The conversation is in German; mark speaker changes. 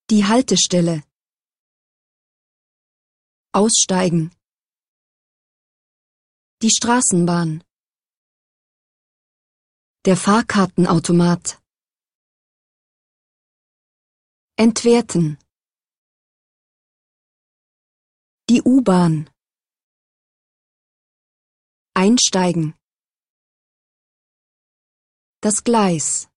Speaker 1: Die Haltestelle. Aussteigen. Die Straßenbahn. Der Fahrkartenautomat. Entwerten. Die U-Bahn. Einsteigen. Das Gleis.